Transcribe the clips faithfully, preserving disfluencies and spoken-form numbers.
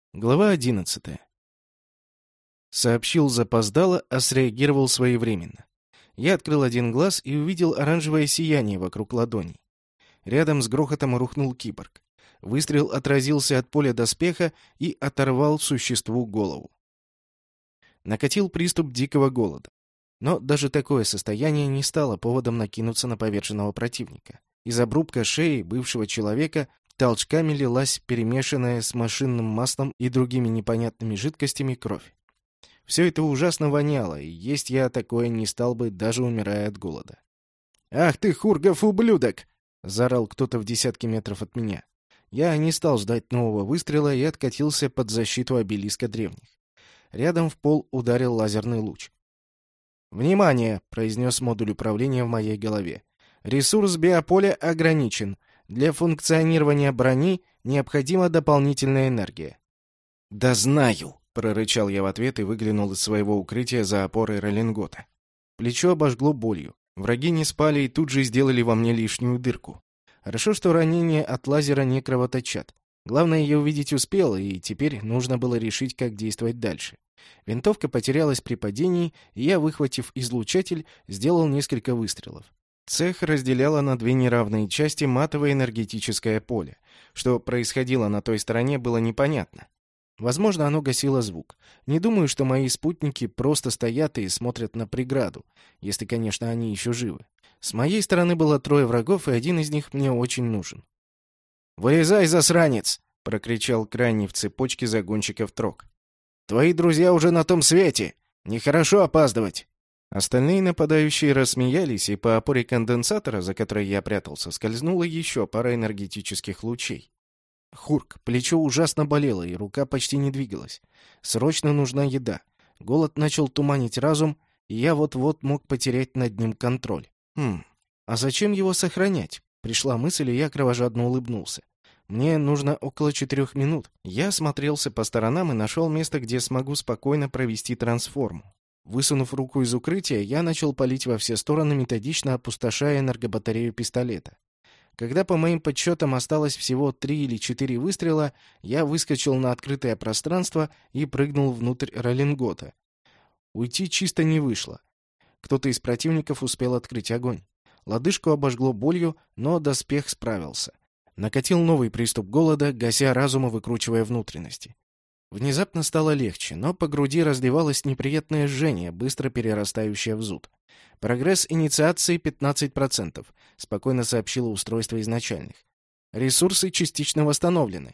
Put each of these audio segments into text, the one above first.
Глава одиннадцатая. Сообщил запоздало, а среагировал своевременно. Я открыл один глаз и увидел оранжевое сияние вокруг ладоней. Рядом с грохотом рухнул киборг. Выстрел отразился от поля доспеха и оторвал существу голову. Накатил приступ дикого голода. Но даже такое состояние не стало поводом накинуться на поверженного противника. Из обрубка шеи бывшего человека толчками лилась перемешанная с машинным маслом и другими непонятными жидкостями кровь. Все это ужасно воняло, и есть я такое не стал бы, даже умирая от голода. «Ах ты, Хургов, ублюдок!» — заорал кто-то в десятке метров от меня. Я не стал ждать нового выстрела и откатился под защиту обелиска древних. Рядом в пол ударил лазерный луч. «Внимание!» — произнес модуль управления в моей голове. «Ресурс биополя ограничен. Для функционирования брони необходима дополнительная энергия». «Да знаю!» — прорычал я в ответ и выглянул из своего укрытия за опорой ролингота. Плечо обожгло болью. Враги не спали и тут же сделали во мне лишнюю дырку. Хорошо, что ранения от лазера не кровоточат. Главное, я увидеть успел, и теперь нужно было решить, как действовать дальше. Винтовка потерялась при падении, и я, выхватив излучатель, сделал несколько выстрелов. Цех разделяло на две неравные части матовое энергетическое поле. Что происходило на той стороне, было непонятно. Возможно, оно гасило звук. Не думаю, что мои спутники просто стоят и смотрят на преграду, если, конечно, они еще живы. С моей стороны было трое врагов, и один из них мне очень нужен. «Вылезай, засранец!» — прокричал крайний в цепочке загонщиков Трок. «Твои друзья уже на том свете! Нехорошо опаздывать!» Остальные нападающие рассмеялись, и по опоре конденсатора, за которой я прятался, скользнула еще пара энергетических лучей. Хурк, плечо ужасно болело, и рука почти не двигалась. Срочно нужна еда. Голод начал туманить разум, и я вот-вот мог потерять над ним контроль. Хм, а зачем его сохранять? Пришла мысль, и я кровожадно улыбнулся. Мне нужно около четырех минут. Я осмотрелся по сторонам и нашел место, где смогу спокойно провести трансформу. Высунув руку из укрытия, я начал палить во все стороны, методично опустошая энергобатарею пистолета. Когда, по моим подсчетам, осталось всего три или четыре выстрела, я выскочил на открытое пространство и прыгнул внутрь ролингота. Уйти чисто не вышло. Кто-то из противников успел открыть огонь. Лодыжку обожгло болью, но доспех справился. Накатил новый приступ голода, гася разум и выкручивая внутренности. Внезапно стало легче, но по груди разливалось неприятное жжение, быстро перерастающее в зуд. «Прогресс инициации пятнадцать процентов», — спокойно сообщило устройство изначальных. «Ресурсы частично восстановлены»,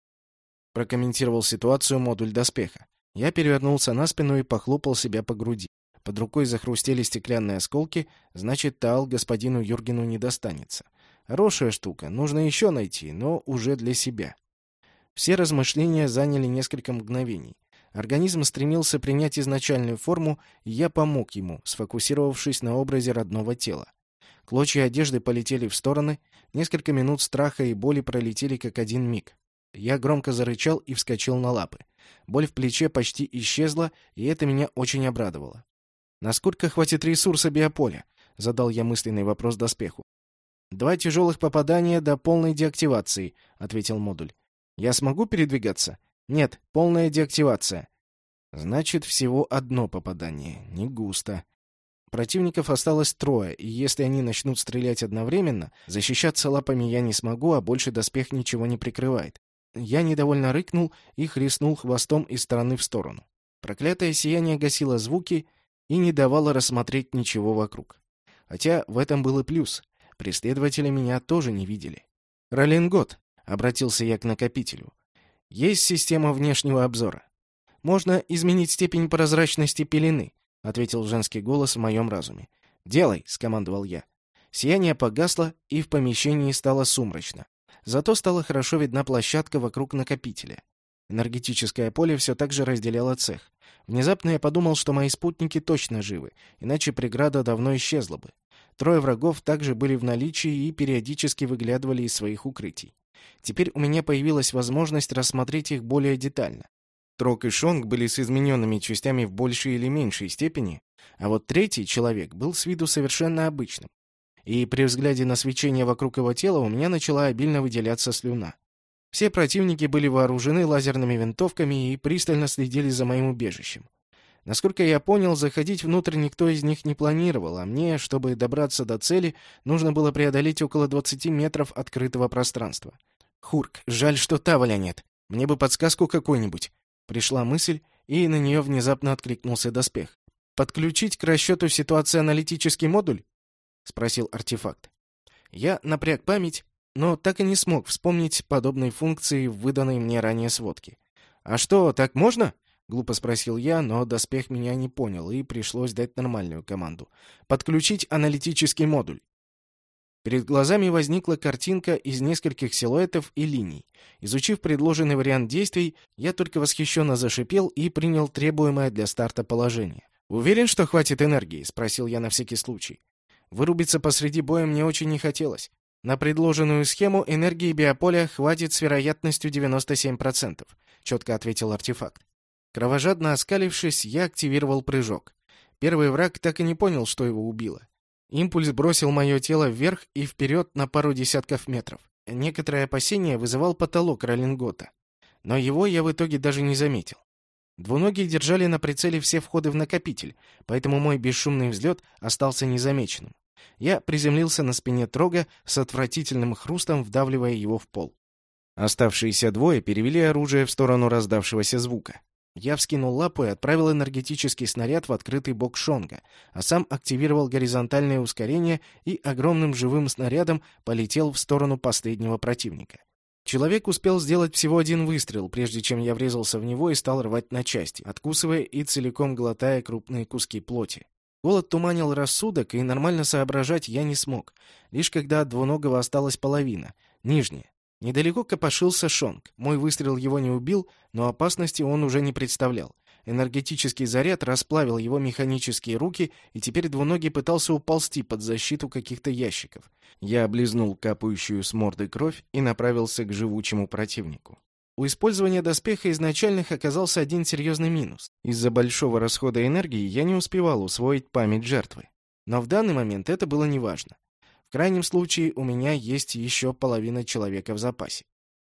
— прокомментировал ситуацию модуль доспеха. Я перевернулся на спину и похлопал себя по груди. Под рукой захрустели стеклянные осколки, значит, Таал господину Юргену не достанется. Хорошая штука, нужно еще найти, но уже для себя. Все размышления заняли несколько мгновений. Организм стремился принять изначальную форму, и я помог ему, сфокусировавшись на образе родного тела. Клочья одежды полетели в стороны, несколько минут страха и боли пролетели как один миг. Я громко зарычал и вскочил на лапы. Боль в плече почти исчезла, и это меня очень обрадовало. «Насколько хватит ресурса биополя?» — задал я мысленный вопрос доспеху. «Два тяжелых попадания до полной деактивации», — ответил модуль. «Я смогу передвигаться?» «Нет, полная деактивация». «Значит, всего одно попадание. Не густо». Противников осталось трое, и если они начнут стрелять одновременно, защищаться лапами я не смогу, а больше доспех ничего не прикрывает. Я недовольно рыкнул и хлестнул хвостом из стороны в сторону. Проклятое сияние гасило звуки и не давало рассмотреть ничего вокруг. Хотя в этом был и плюс. Преследователи меня тоже не видели. «Ролингот», — обратился я к накопителю. «Есть система внешнего обзора. Можно изменить степень прозрачности пелены», — ответил женский голос в моем разуме. «Делай», — скомандовал я. Сияние погасло, и в помещении стало сумрачно. Зато стала хорошо видна площадка вокруг накопителя. Энергетическое поле все так же разделяло цех. Внезапно я подумал, что мои спутники точно живы, иначе преграда давно исчезла бы. Трое врагов также были в наличии и периодически выглядывали из своих укрытий. Теперь у меня появилась возможность рассмотреть их более детально. Трок и Шонг были с измененными частями в большей или меньшей степени, а вот третий человек был с виду совершенно обычным. И при взгляде на свечение вокруг его тела у меня начала обильно выделяться слюна. Все противники были вооружены лазерными винтовками и пристально следили за моим убежищем. Насколько я понял, заходить внутрь никто из них не планировал, а мне, чтобы добраться до цели, нужно было преодолеть около двадцати метров открытого пространства. Хурк, жаль, что Таволя нет. Мне бы подсказку какую-нибудь. Пришла мысль, и на нее внезапно откликнулся доспех. «Подключить к расчету ситуации аналитический модуль?» — спросил артефакт. Я напряг память, но так и не смог вспомнить подобной функции в выданной мне ранее сводке. «А что, так можно?» — глупо спросил я, но доспех меня не понял, и пришлось дать нормальную команду. «Подключить аналитический модуль». Перед глазами возникла картинка из нескольких силуэтов и линий. Изучив предложенный вариант действий, я только восхищенно зашипел и принял требуемое для старта положение. «Уверен, что хватит энергии?» — спросил я на всякий случай. Вырубиться посреди боя мне очень не хотелось. На предложенную схему энергии биополя хватит с вероятностью девяносто семь процентов, четко ответил артефакт. Кровожадно оскалившись, я активировал прыжок. Первый враг так и не понял, что его убило. Импульс бросил мое тело вверх и вперед на пару десятков метров. Некоторое опасение вызывал потолок Роллингота, но его я в итоге даже не заметил. Двуногие держали на прицеле все входы в накопитель, поэтому мой бесшумный взлет остался незамеченным. Я приземлился на спине Трога с отвратительным хрустом, вдавливая его в пол. Оставшиеся двое перевели оружие в сторону раздавшегося звука. Я вскинул лапу и отправил энергетический снаряд в открытый бок Шонга, а сам активировал горизонтальное ускорение и огромным живым снарядом полетел в сторону последнего противника. Человек успел сделать всего один выстрел, прежде чем я врезался в него и стал рвать на части, откусывая и целиком глотая крупные куски плоти. Голод туманил рассудок, и нормально соображать я не смог. Лишь когда от двуногого осталась половина, нижняя. Недалеко копошился Шонг. Мой выстрел его не убил, но опасности он уже не представлял. Энергетический заряд расплавил его механические руки, и теперь двуногий пытался уползти под защиту каких-то ящиков. Я облизнул капающую с морды кровь и направился к живучему противнику. У использования доспеха изначальных оказался один серьезный минус. Из-за большого расхода энергии я не успевал усвоить память жертвы. Но в данный момент это было неважно. В крайнем случае у меня есть еще половина человека в запасе.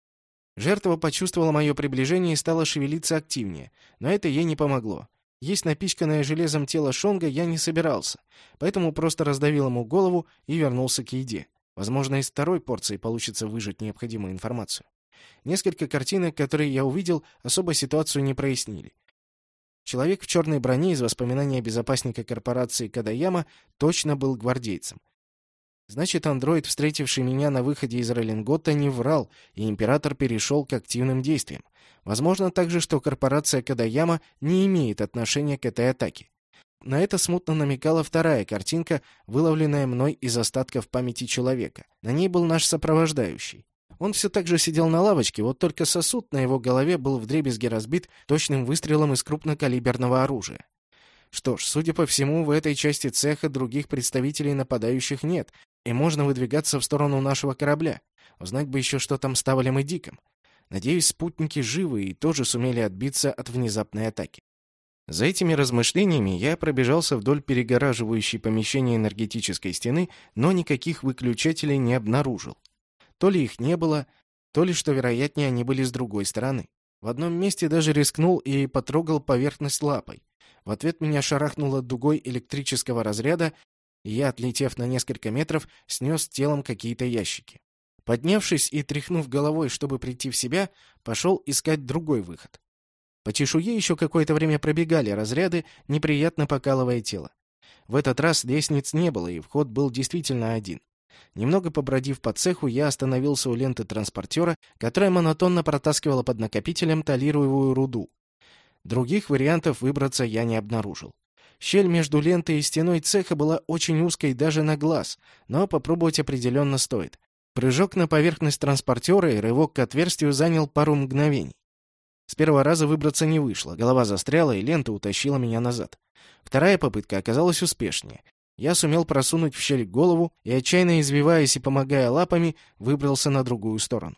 Жертва почувствовала мое приближение и стала шевелиться активнее, но это ей не помогло. Есть напичканное железом тело Шонга я не собирался, поэтому просто раздавил ему голову и вернулся к еде. Возможно, из второй порции получится выжать необходимую информацию. Несколько картинок, которые я увидел, особо ситуацию не прояснили. Человек в черной броне из воспоминаний безопасника корпорации Кадаяма точно был гвардейцем. Значит, андроид, встретивший меня на выходе из Роллингота, не врал, и император перешел к активным действиям. Возможно также, что корпорация Кадаяма не имеет отношения к этой атаке. На это смутно намекала вторая картинка, выловленная мной из остатков памяти человека. На ней был наш сопровождающий. Он все так же сидел на лавочке, вот только сосуд на его голове был вдребезги разбит точным выстрелом из крупнокалиберного оружия. Что ж, судя по всему, в этой части цеха других представителей нападающих нет, и можно выдвигаться в сторону нашего корабля. Узнать бы еще, что там с Таволем и Диком. Надеюсь, спутники живы и тоже сумели отбиться от внезапной атаки. За этими размышлениями я пробежался вдоль перегораживающей помещения энергетической стены, но никаких выключателей не обнаружил. То ли их не было, то ли, что вероятнее, они были с другой стороны. В одном месте даже рискнул и потрогал поверхность лапой. В ответ меня шарахнуло дугой электрического разряда, и я, отлетев на несколько метров, снес телом какие-то ящики. Поднявшись и тряхнув головой, чтобы прийти в себя, пошел искать другой выход. По чешуе еще какое-то время пробегали разряды, неприятно покалывая тело. В этот раз лестниц не было, и вход был действительно один. Немного побродив по цеху, я остановился у ленты транспортера, которая монотонно протаскивала под накопителем талируемую руду. Других вариантов выбраться я не обнаружил. Щель между лентой и стеной цеха была очень узкой даже на глаз, но попробовать определенно стоит. Прыжок на поверхность транспортера и рывок к отверстию занял пару мгновений. С первого раза выбраться не вышло, голова застряла, и лента утащила меня назад. Вторая попытка оказалась успешнее. Я сумел просунуть в щель голову и, отчаянно извиваясь и помогая лапами, выбрался на другую сторону.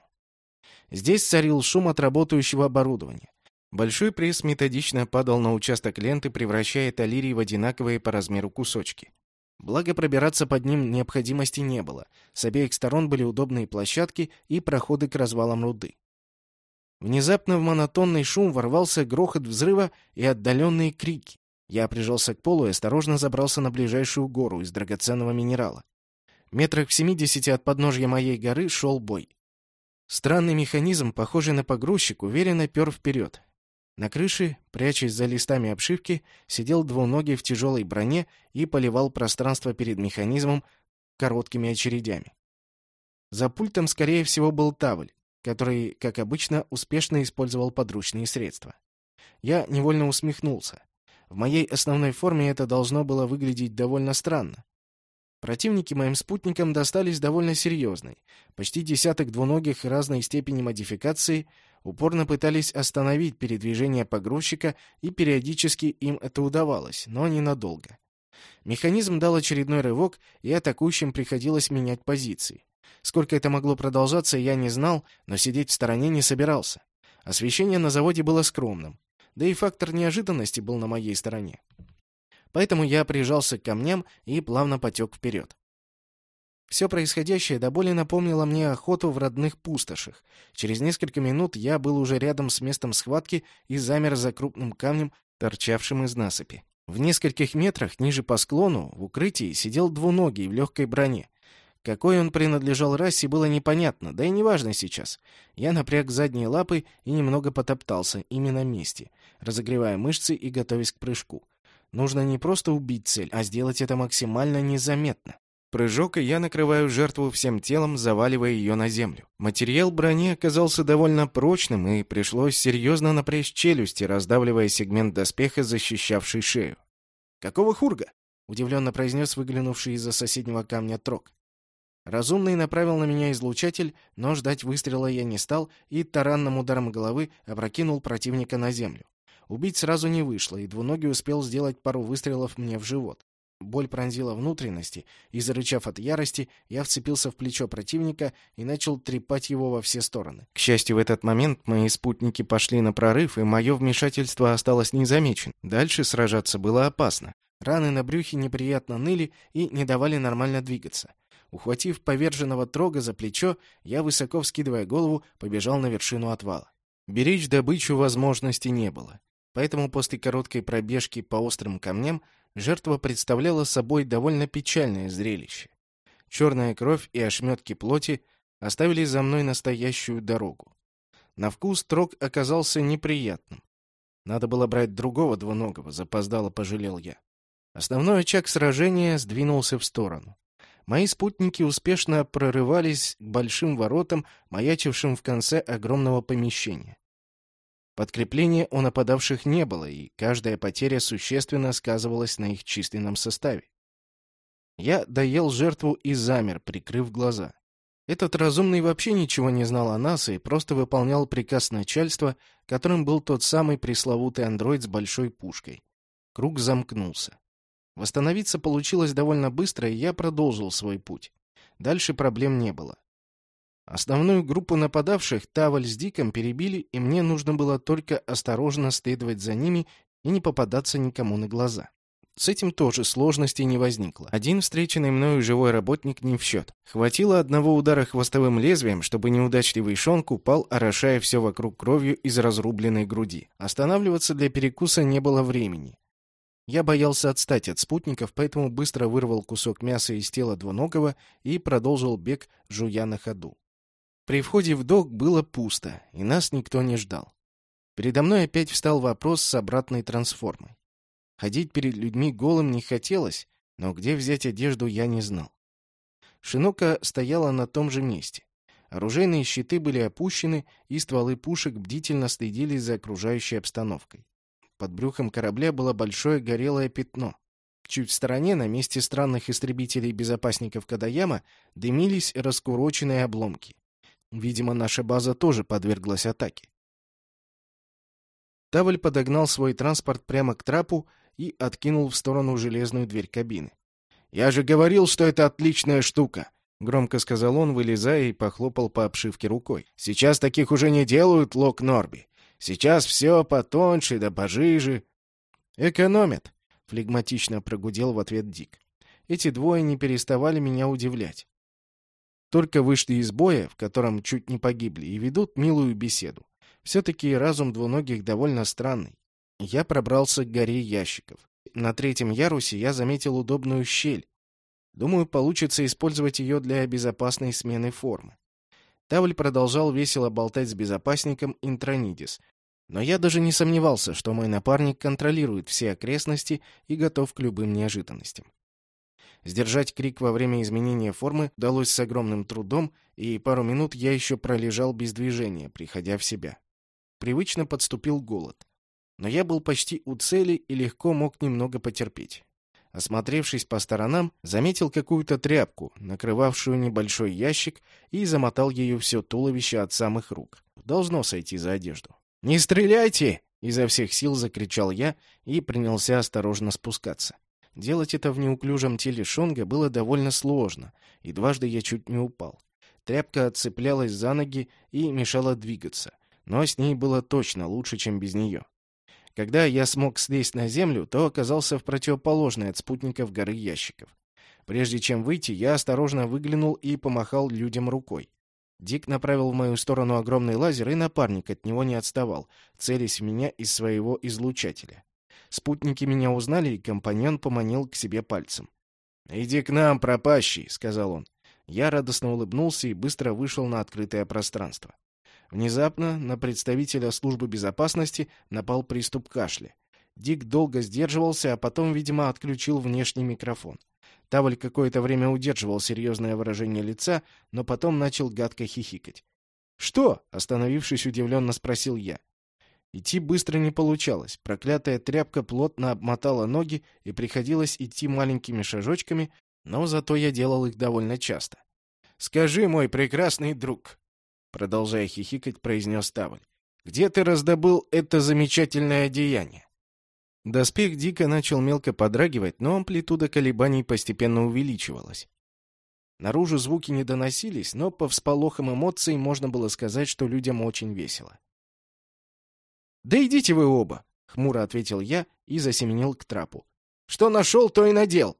Здесь царил шум от работающего оборудования. Большой пресс методично падал на участок ленты, превращая талирий в одинаковые по размеру кусочки. Благо, пробираться под ним необходимости не было. С обеих сторон были удобные площадки и проходы к развалам руды. Внезапно в монотонный шум ворвался грохот взрыва и отдаленные крики. Я прижался к полу и осторожно забрался на ближайшую гору из драгоценного минерала. Метрах в семидесяти от подножья моей горы шел бой. Странный механизм, похожий на погрузчик, уверенно пер вперед. На крыше, прячась за листами обшивки, сидел двуногий в тяжелой броне и поливал пространство перед механизмом короткими очередями. За пультом, скорее всего, был Тавль, который, как обычно, успешно использовал подручные средства. Я невольно усмехнулся. В моей основной форме это должно было выглядеть довольно странно. Противники моим спутникам достались довольно серьезные. Почти десяток двуногих разной степени модификации упорно пытались остановить передвижение погрузчика, и периодически им это удавалось, но ненадолго. Механизм дал очередной рывок, и атакующим приходилось менять позиции. Сколько это могло продолжаться, я не знал, но сидеть в стороне не собирался. Освещение на заводе было скромным, да и фактор неожиданности был на моей стороне. Поэтому я прижался к камням и плавно потек вперед. Все происходящее до боли напомнило мне охоту в родных пустошах. Через несколько минут я был уже рядом с местом схватки и замер за крупным камнем, торчавшим из насыпи. В нескольких метрах ниже по склону, в укрытии, сидел двуногий в легкой броне. Какой он принадлежал расе, было непонятно, да и неважно сейчас. Я напряг задние лапы и немного потоптался, именно на месте, разогревая мышцы и готовясь к прыжку. Нужно не просто убить цель, а сделать это максимально незаметно. Прыжок, и я накрываю жертву всем телом, заваливая ее на землю. Материал брони оказался довольно прочным, и пришлось серьезно напрячь челюсти, раздавливая сегмент доспеха, защищавший шею. «Какого хурга?» — удивленно произнес выглянувший из-за соседнего камня Трок. Разумный направил на меня излучатель, но ждать выстрела я не стал и таранным ударом головы опрокинул противника на землю. Убить сразу не вышло, и двуногий успел сделать пару выстрелов мне в живот. Боль пронзила внутренности, и, зарычав от ярости, я вцепился в плечо противника и начал трепать его во все стороны. К счастью, в этот момент мои спутники пошли на прорыв, и мое вмешательство осталось незамеченным. Дальше сражаться было опасно. Раны на брюхе неприятно ныли и не давали нормально двигаться. Ухватив поверженного Трога за плечо, я, высоко вскидывая голову, побежал на вершину отвала. Беречь добычу возможности не было. Поэтому после короткой пробежки по острым камням жертва представляла собой довольно печальное зрелище. Черная кровь и ошметки плоти оставили за мной настоящую дорогу. На вкус Трог оказался неприятным. Надо было брать другого двуногого, запоздало пожалел я. Основной очаг сражения сдвинулся в сторону. Мои спутники успешно прорывались к большим воротам, маячившим в конце огромного помещения. Подкрепления у нападавших не было, и каждая потеря существенно сказывалась на их численном составе. Я доел жертву и замер, прикрыв глаза. Этот разумный вообще ничего не знал о нас и просто выполнял приказ начальства, которым был тот самый пресловутый андроид с большой пушкой. Круг замкнулся. Восстановиться получилось довольно быстро, и я продолжил свой путь. Дальше проблем не было. Основную группу нападавших Тавль с Диком перебили, и мне нужно было только осторожно следовать за ними и не попадаться никому на глаза. С этим тоже сложностей не возникло. Один встреченный мною живой работник не в счет. Хватило одного удара хвостовым лезвием, чтобы неудачливый Шонк упал, орошая все вокруг кровью из разрубленной груди. Останавливаться для перекуса не было времени. Я боялся отстать от спутников, поэтому быстро вырвал кусок мяса из тела двуногого и продолжил бег, жуя на ходу. При входе в док было пусто, и нас никто не ждал. Передо мной опять встал вопрос с обратной трансформой. Ходить перед людьми голым не хотелось, но где взять одежду я не знал. Шинока стояла на том же месте. Оружейные щиты были опущены, и стволы пушек бдительно следили за окружающей обстановкой. Под брюхом корабля было большое горелое пятно. Чуть в стороне, на месте странных истребителей-безопасников Кадаяма, дымились раскуроченные обломки. Видимо, наша база тоже подверглась атаке. Тавль подогнал свой транспорт прямо к трапу и откинул в сторону железную дверь кабины. «Я же говорил, что это отличная штука!» — громко сказал он, вылезая, и похлопал по обшивке рукой. «Сейчас таких уже не делают, Лок Норби. Сейчас все потоньше да пожиже». «Экономят!» — флегматично прогудел в ответ Дик. Эти двое не переставали меня удивлять. Только вышли из боя, в котором чуть не погибли, и ведут милую беседу. Все-таки разум двуногих довольно странный. Я пробрался к горе ящиков. На третьем ярусе я заметил удобную щель. Думаю, получится использовать ее для безопасной смены формы. Тавль продолжал весело болтать с безопасником Интронидис, но я даже не сомневался, что мой напарник контролирует все окрестности и готов к любым неожиданностям. Сдержать крик во время изменения формы удалось с огромным трудом, и пару минут я еще пролежал без движения, приходя в себя. Привычно подступил голод. Но я был почти у цели и легко мог немного потерпеть. Осмотревшись по сторонам, заметил какую-то тряпку, накрывавшую небольшой ящик, и замотал ее все туловище от самых рук. Должно сойти за одежду. «Не стреляйте!» — изо всех сил закричал я и принялся осторожно спускаться. Делать это в неуклюжем теле Шонга было довольно сложно, и дважды я чуть не упал. Тряпка отцеплялась за ноги и мешала двигаться, но с ней было точно лучше, чем без нее. Когда я смог слезть на землю, то оказался в противоположной от спутников горы ящиков. Прежде чем выйти, я осторожно выглянул и помахал людям рукой. Дик направил в мою сторону огромный лазер, и напарник от него не отставал, целясь в меня из своего излучателя. Спутники меня узнали, и компаньон поманил к себе пальцем. «Иди к нам, пропащий», — сказал он. Я радостно улыбнулся и быстро вышел на открытое пространство. Внезапно на представителя службы безопасности напал приступ кашля. Дик долго сдерживался, а потом, видимо, отключил внешний микрофон. Тавль какое-то время удерживал серьезное выражение лица, но потом начал гадко хихикать. «Что?» — остановившись, удивленно спросил я. Идти быстро не получалось. Проклятая тряпка плотно обмотала ноги, и приходилось идти маленькими шажочками, но зато я делал их довольно часто. «Скажи, мой прекрасный друг», — продолжая хихикать, произнес Тавль, «где ты раздобыл это замечательное одеяние?» Доспех Дика начал мелко подрагивать, но амплитуда колебаний постепенно увеличивалась. Наружу звуки не доносились, но по всполохам эмоций можно было сказать, что людям очень весело. «Да идите вы оба!» — хмуро ответил я и засеменил к трапу. «Что нашел, то и надел!»